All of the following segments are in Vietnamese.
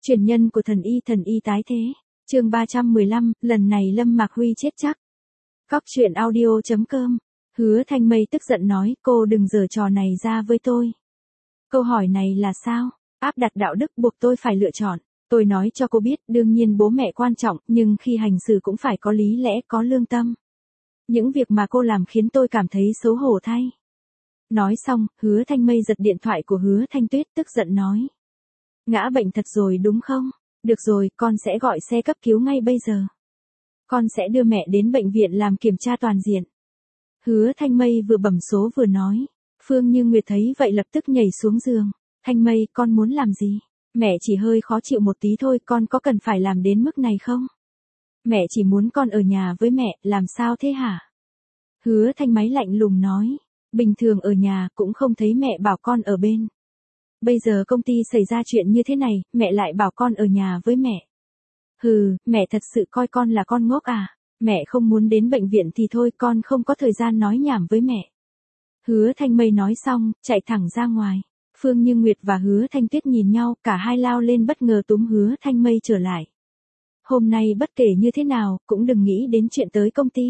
Truyền nhân của thần y tái thế. Chương 315, lần này Lâm Mạc Huy chết chắc. Cóc truyện audio.com. Hứa Thanh Mây tức giận nói, cô đừng giở trò này ra với tôi. Câu hỏi này là sao? Áp đặt đạo đức buộc tôi phải lựa chọn. Tôi nói cho cô biết, đương nhiên bố mẹ quan trọng, nhưng khi hành xử cũng phải có lý lẽ, có lương tâm. Những việc mà cô làm khiến tôi cảm thấy xấu hổ thay. Nói xong, Hứa Thanh Mây giật điện thoại của Hứa Thanh Tuyết tức giận nói. Ngã bệnh thật rồi đúng không? Được rồi, con sẽ gọi xe cấp cứu ngay bây giờ. Con sẽ đưa mẹ đến bệnh viện làm kiểm tra toàn diện. Hứa Thanh Mây vừa bấm số vừa nói. Phương Như Nguyệt thấy vậy lập tức nhảy xuống giường. Thanh Mây, con muốn làm gì? Mẹ chỉ hơi khó chịu một tí thôi, con có cần phải làm đến mức này không? Mẹ chỉ muốn con ở nhà với mẹ, làm sao thế hả? Hứa Thanh Máy lạnh lùng nói. Bình thường ở nhà cũng không thấy mẹ bảo con ở bên. Bây giờ công ty xảy ra chuyện như thế này, mẹ lại bảo con ở nhà với mẹ. Hừ, mẹ thật sự coi con là con ngốc à? Mẹ không muốn đến bệnh viện thì thôi, con không có thời gian nói nhảm với mẹ. Hứa Thanh Mây nói xong, chạy thẳng ra ngoài. Phương Như Nguyệt và Hứa Thanh Tuyết nhìn nhau, cả hai lao lên bất ngờ túm Hứa Thanh Mây trở lại. Hôm nay bất kể như thế nào, cũng đừng nghĩ đến chuyện tới công ty.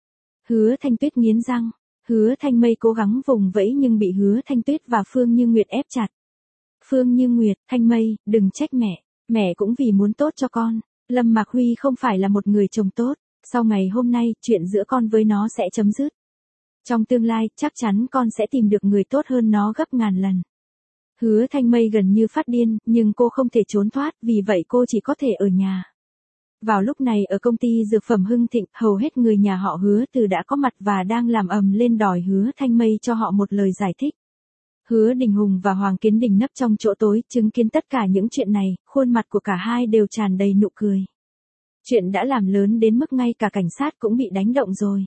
Hứa Thanh Tuyết nghiến răng. Hứa Thanh Mây cố gắng vùng vẫy nhưng bị Hứa Thanh Tuyết và Phương Như Nguyệt ép chặt. Phương Như Nguyệt, Thanh Mây, đừng trách mẹ cũng vì muốn tốt cho con. Lâm Mạc Huy không phải là một người chồng tốt, sau ngày hôm nay, chuyện giữa con với nó sẽ chấm dứt. Trong tương lai, chắc chắn con sẽ tìm được người tốt hơn nó gấp ngàn lần. Hứa Thanh Mây gần như phát điên, nhưng cô không thể trốn thoát, vì vậy cô chỉ có thể ở nhà. Vào lúc này ở công ty dược phẩm Hưng Thịnh, hầu hết người nhà họ Hứa Từ đã có mặt và đang làm ầm lên đòi Hứa Thanh Mây cho họ một lời giải thích. Hứa Đình Hùng và Hoàng Kiến Đình nấp trong chỗ tối, chứng kiến tất cả những chuyện này, khuôn mặt của cả hai đều tràn đầy nụ cười. Chuyện đã làm lớn đến mức ngay cả cảnh sát cũng bị đánh động rồi.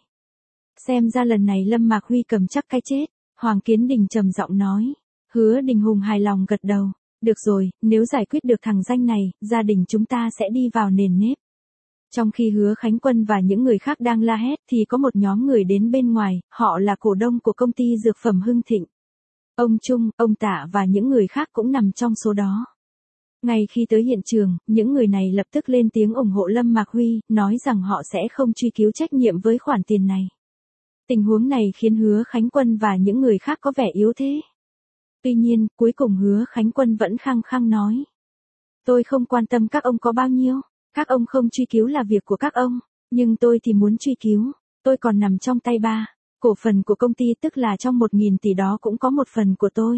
Xem ra lần này Lâm Mạc Huy cầm chắc cái chết, Hoàng Kiến Đình trầm giọng nói. Hứa Đình Hùng hài lòng gật đầu. Được rồi, nếu giải quyết được thằng danh này, gia đình chúng ta sẽ đi vào nền nếp. Trong khi Hứa Khánh Quân và những người khác đang la hét thì có một nhóm người đến bên ngoài, họ là cổ đông của công ty dược phẩm Hưng Thịnh. Ông Trung, ông Tạ và những người khác cũng nằm trong số đó. Ngay khi tới hiện trường, những người này lập tức lên tiếng ủng hộ Lâm Mạc Huy, nói rằng họ sẽ không truy cứu trách nhiệm với khoản tiền này. Tình huống này khiến Hứa Khánh Quân và những người khác có vẻ yếu thế. Tuy nhiên, cuối cùng Hứa Khánh Quân vẫn khăng khăng nói. Tôi không quan tâm các ông có bao nhiêu, các ông không truy cứu là việc của các ông, nhưng tôi thì muốn truy cứu, tôi còn nằm trong tay ba. Cổ phần của công ty tức là trong 1.000 tỷ đó cũng có một phần của tôi.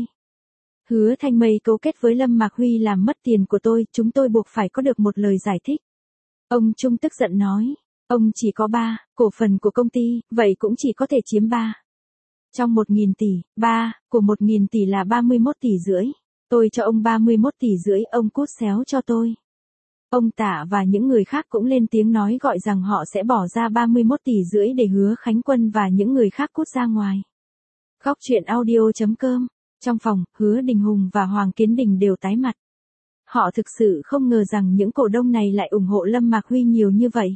Hứa Thanh Mây cấu kết với Lâm Mạc Huy làm mất tiền của tôi, chúng tôi buộc phải có được một lời giải thích. Ông Trung tức giận nói, ông chỉ có 3, cổ phần của công ty, vậy cũng chỉ có thể chiếm 3. Trong 1.000 tỷ, 3, của 1.000 tỷ là 31 tỷ rưỡi. Tôi cho ông 31 tỷ rưỡi, ông cút xéo cho tôi. Ông Tạ và những người khác cũng lên tiếng nói gọi rằng họ sẽ bỏ ra 31 tỷ rưỡi để Hứa Khánh Quân và những người khác cút ra ngoài. Cóc truyện audio.com. Trong phòng, Hứa Đình Hùng và Hoàng Kiến Đình đều tái mặt. Họ thực sự không ngờ rằng những cổ đông này lại ủng hộ Lâm Mạc Huy nhiều như vậy.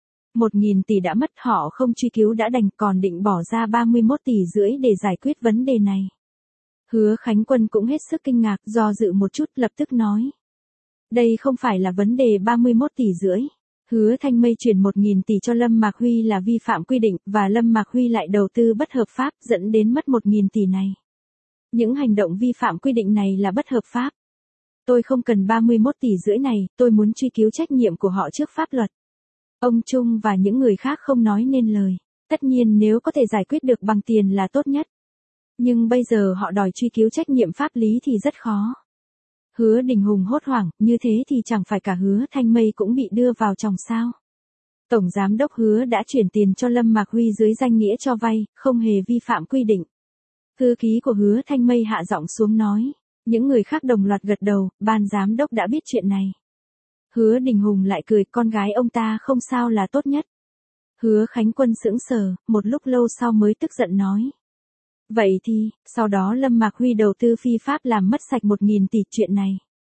1.000 tỷ đã mất, họ không truy cứu đã đành, còn định bỏ ra 31 tỷ rưỡi để giải quyết vấn đề này. Hứa Khánh Quân cũng hết sức kinh ngạc, do dự một chút lập tức nói. Đây không phải là vấn đề 31 tỷ rưỡi. Hứa Thanh Mây chuyển 1.000 tỷ cho Lâm Mạc Huy là vi phạm quy định, và Lâm Mạc Huy lại đầu tư bất hợp pháp dẫn đến mất 1.000 tỷ này. Những hành động vi phạm quy định này là bất hợp pháp. Tôi không cần 31 tỷ rưỡi này, tôi muốn truy cứu trách nhiệm của họ trước pháp luật. Ông Trung và những người khác không nói nên lời. Tất nhiên nếu có thể giải quyết được bằng tiền là tốt nhất. Nhưng bây giờ họ đòi truy cứu trách nhiệm pháp lý thì rất khó. Hứa Đình Hùng hốt hoảng, như thế thì chẳng phải cả Hứa Thanh Mây cũng bị đưa vào chòng sao. Tổng giám đốc Hứa đã chuyển tiền cho Lâm Mạc Huy dưới danh nghĩa cho vay, không hề vi phạm quy định. Thư ký của Hứa Thanh Mây hạ giọng xuống nói. Những người khác đồng loạt gật đầu, ban giám đốc đã biết chuyện này. Hứa Đình Hùng lại cười, con gái ông ta không sao là tốt nhất. Hứa Khánh Quân sững sờ, một lúc lâu sau mới tức giận nói. Vậy thì, sau đó Lâm Mạc Huy đầu tư phi pháp làm mất sạch 1.000 tỷ, chuyện này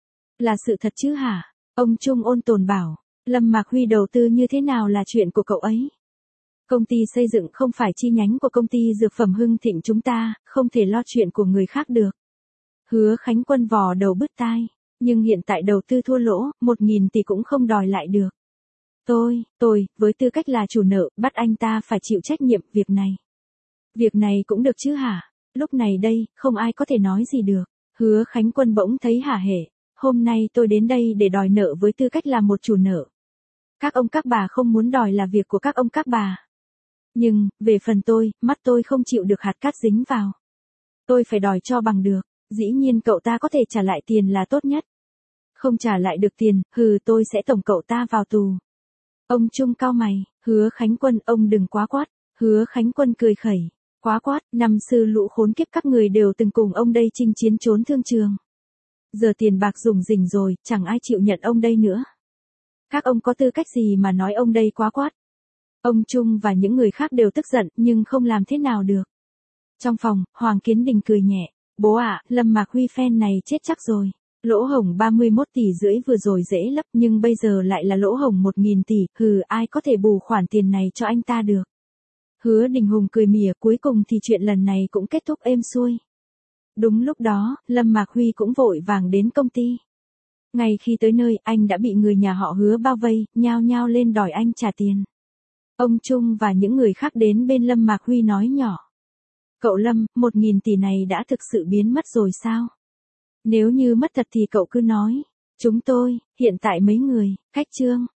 là sự thật chứ hả? Ông Trung ôn tồn bảo, Lâm Mạc Huy đầu tư như thế nào là chuyện của cậu ấy. Công ty xây dựng không phải chi nhánh của công ty dược phẩm Hưng Thịnh chúng ta, không thể lo chuyện của người khác được. Hứa Khánh Quân vò đầu bứt tai. Nhưng hiện tại đầu tư thua lỗ, 1.000 tỷ cũng không đòi lại được. Tôi, với tư cách là chủ nợ, bắt anh ta phải chịu trách nhiệm việc này. Việc này cũng được chứ hả? Lúc này đây, không ai có thể nói gì được. Hứa Khánh Quân bỗng thấy hả hể. Hôm nay tôi đến đây để đòi nợ với tư cách là một chủ nợ. Các ông các bà không muốn đòi là việc của các ông các bà. Nhưng, về phần tôi, mắt tôi không chịu được hạt cát dính vào. Tôi phải đòi cho bằng được. Dĩ nhiên cậu ta có thể trả lại tiền là tốt nhất. Không trả lại được tiền, tôi sẽ tổng cậu ta vào tù. Ông Trung cau mày, Hứa Khánh Quân, ông đừng quá quát. Hứa Khánh Quân cười khẩy, quá quát, năm xưa lũ khốn kiếp các người đều từng cùng ông đây chinh chiến trốn thương trường. Giờ tiền bạc rủng rỉnh rồi, chẳng ai chịu nhận ông đây nữa. Các ông có tư cách gì mà nói ông đây quá quát? Ông Trung và những người khác đều tức giận, nhưng không làm thế nào được. Trong phòng, Hoàng Kiến Đình cười nhẹ, bố ạ, Lâm Mạc Huy phen này chết chắc rồi. Lỗ hổng 31,5 tỷ vừa rồi dễ lấp, nhưng bây giờ lại là lỗ hổng 1.000 tỷ, ai có thể bù khoản tiền này cho anh ta được. Hứa Đình Hùng cười mỉa, cuối cùng thì chuyện lần này cũng kết thúc êm xuôi. Đúng lúc đó, Lâm Mạc Huy cũng vội vàng đến công ty. Ngay khi tới nơi, anh đã bị người nhà họ Hứa bao vây, nhao nhao lên đòi anh trả tiền. Ông Trung và những người khác đến bên Lâm Mạc Huy nói nhỏ. Cậu Lâm, 1.000 tỷ này đã thực sự biến mất rồi sao? Nếu như mất thật thì cậu cứ nói. Chúng tôi, hiện tại mấy người, Khách Trương,